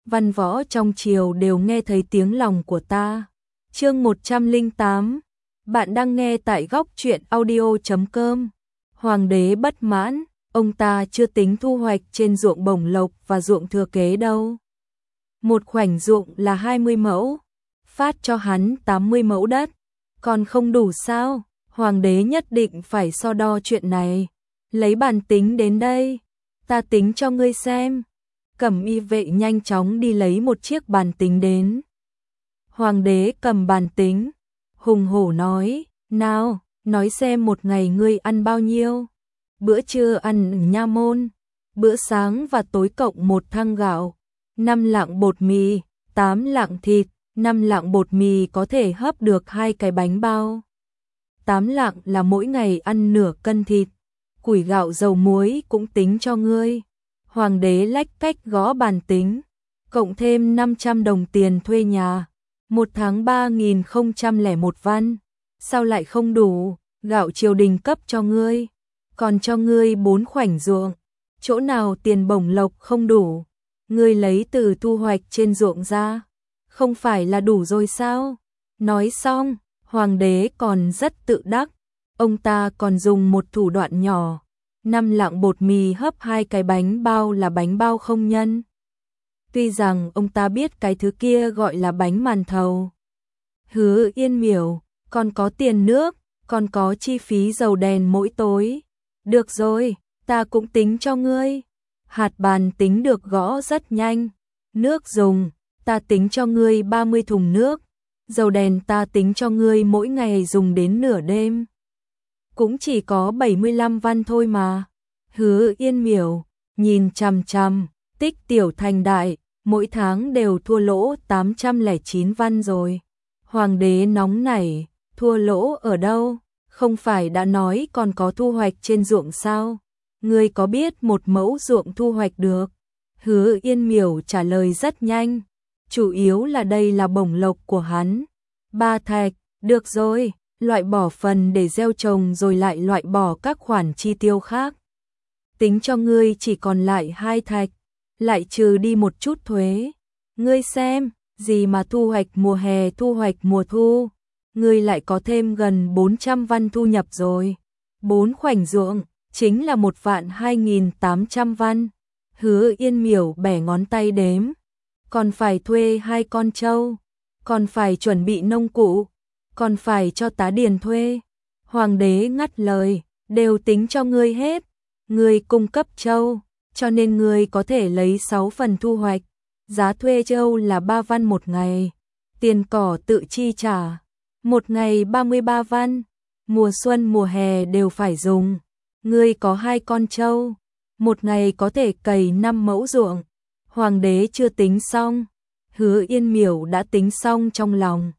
văn võ trong triều đều nghe thấy tiếng lòng của ta. Chương 108. Bạn đang nghe tại góc truyện audio.com. Hoàng đế bất mãn, ông ta chưa tính thu hoạch trên ruộng bổng lộc và ruộng thừa kế đâu. Một khoảnh ruộng là 20 mẫu, phát cho hắn 80 mẫu đất, còn không đủ sao? Hoàng đế nhất định phải so đo chuyện này. Lấy bàn tính đến đây, ta tính cho ngươi xem. Cẩm y vệ nhanh chóng đi lấy một chiếc bàn tính đến. Hoàng đế cầm bàn tính, hùng hổ nói, nào, nói xem một ngày ngươi ăn bao nhiêu. Bữa trưa ăn ở nha môn, bữa sáng và tối cộng 1 thang gạo, 5 lạng bột mì, 8 lạng thịt, 5 lạng bột mì có thể hấp được 2 cái bánh bao. 8 lạng là mỗi ngày ăn nửa cân thịt, củi gạo dầu muối cũng tính cho ngươi. Hoàng đế lách cách gõ bàn tính, cộng thêm 500 đồng tiền thuê nhà, 1 tháng 3.001 văn. Sao lại không đủ? Gạo triều đình cấp cho ngươi, còn cho ngươi 4 khoảnh ruộng, chỗ nào tiền bổng lộc không đủ? Ngươi lấy từ thu hoạch trên ruộng ra, không phải là đủ rồi sao? Nói xong, hoàng đế còn rất tự đắc, ông ta còn dùng một thủ đoạn nhỏ, 5 lạng bột mì hấp 2 cái bánh bao là bánh bao không nhân. Tuy rằng ông ta biết cái thứ kia gọi là bánh màn thầu. Hứa Yên Miểu, còn có tiền nước, còn có chi phí dầu đèn mỗi tối. Được rồi, ta cũng tính cho ngươi. Hạt bàn tính được gõ rất nhanh. Nước dùng, ta tính cho ngươi 30 thùng nước. Dầu đèn ta tính cho ngươi mỗi ngày dùng đến nửa đêm. Cũng chỉ có 75 văn thôi mà. Hứa Yên Miểu, nhìn chằm chằm, tích tiểu thành đại, mỗi tháng đều thua lỗ 809 văn rồi. Hoàng đế nóng nảy, thua lỗ ở đâu? Không phải đã nói còn có thu hoạch trên ruộng sao? Ngươi có biết 1 mẫu ruộng thu hoạch được? Hứa Yên Miểu trả lời rất nhanh, chủ yếu là đây là bổng lộc của hắn. 3 thạch, được rồi, loại bỏ phần để gieo trồng rồi lại loại bỏ các khoản chi tiêu khác. Tính cho ngươi chỉ còn lại 2 thạch, lại trừ đi một chút thuế. Ngươi xem, gì mà thu hoạch mùa hè thu hoạch mùa thu, ngươi lại có thêm gần 400 văn thu nhập rồi. 4 khoảnh ruộng, chính là 1.2.800 văn. Hứa Yên Miểu bẻ ngón tay đếm, còn phải thuê 2 con trâu, còn phải chuẩn bị nông cụ, còn phải cho tá điền thuê. Hoàng đế ngắt lời, đều tính cho ngươi hết. Ngươi cung cấp trâu, cho nên ngươi có thể lấy 6 phần thu hoạch. Giá thuê trâu là 3 văn một ngày, tiền cỏ tự chi trả, một ngày 33 văn, mùa xuân mùa hè đều phải dùng. Ngươi có 2 con trâu, một ngày có thể cày 5 mẫu ruộng. Hoàng đế chưa tính xong, Hứa Yên Miểu đã tính xong trong lòng,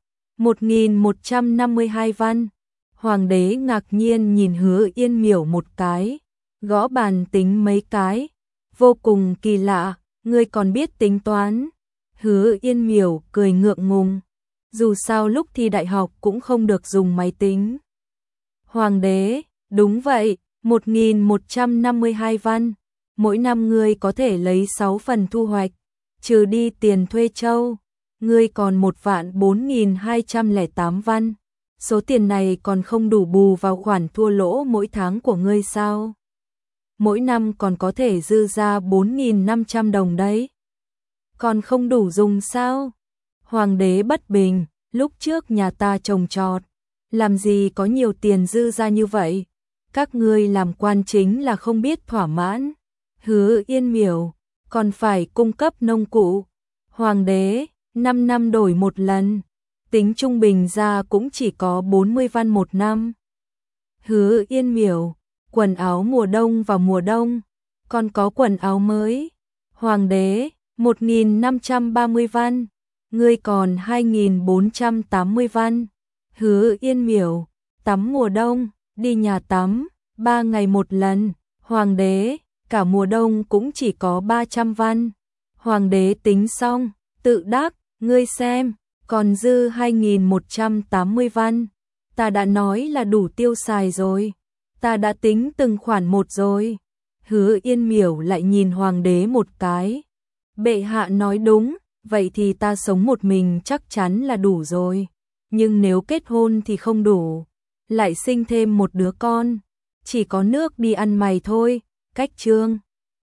1.152 văn. Hoàng đế ngạc nhiên nhìn Hứa Yên Miểu một cái, gõ bàn tính mấy cái, vô cùng kỳ lạ, ngươi còn biết tính toán. Hứa Yên Miểu cười ngượng ngùng, dù sao lúc thi đại học cũng không được dùng máy tính. Hoàng đế, đúng vậy, 1.152 văn, mỗi năm ngươi có thể lấy 6 phần thu hoạch, trừ đi tiền thuê trâu, ngươi còn 1.4.208 văn. Số tiền này còn không đủ bù vào khoản thua lỗ mỗi tháng của ngươi sao? Mỗi năm còn có thể dư ra 4.500 đồng đấy. Còn không đủ dùng sao? Hoàng đế bất bình, lúc trước nhà ta trồng trọt, làm gì có nhiều tiền dư ra như vậy? Các ngươi làm quan chính là không biết thỏa mãn. Hứa Yên Miểu, còn phải cung cấp nông cụ. Hoàng đế, 5 năm đổi một lần, tính trung bình ra cũng chỉ có 40 văn một năm. Hứa Yên Miểu, quần áo mùa đông vào mùa đông, còn có quần áo mới. Hoàng đế, 1.530 văn, ngươi còn 2.480 văn. Hứa Yên Miểu, tắm mùa đông, đi nhà tắm, 3 ngày một lần. Hoàng đế, cả mùa đông cũng chỉ có 300 văn. Hoàng đế tính xong, tự đắc, ngươi xem, còn dư 2.180 văn. Ta đã nói là đủ tiêu xài rồi, ta đã tính từng khoản một rồi. Hứa Yên Miểu lại nhìn hoàng đế một cái, Bệ hạ nói đúng, vậy thì ta sống một mình chắc chắn là đủ rồi. Nhưng nếu kết hôn thì không đủ, lại sinh thêm một đứa con, chỉ có nước đi ăn mày thôi. Cách chương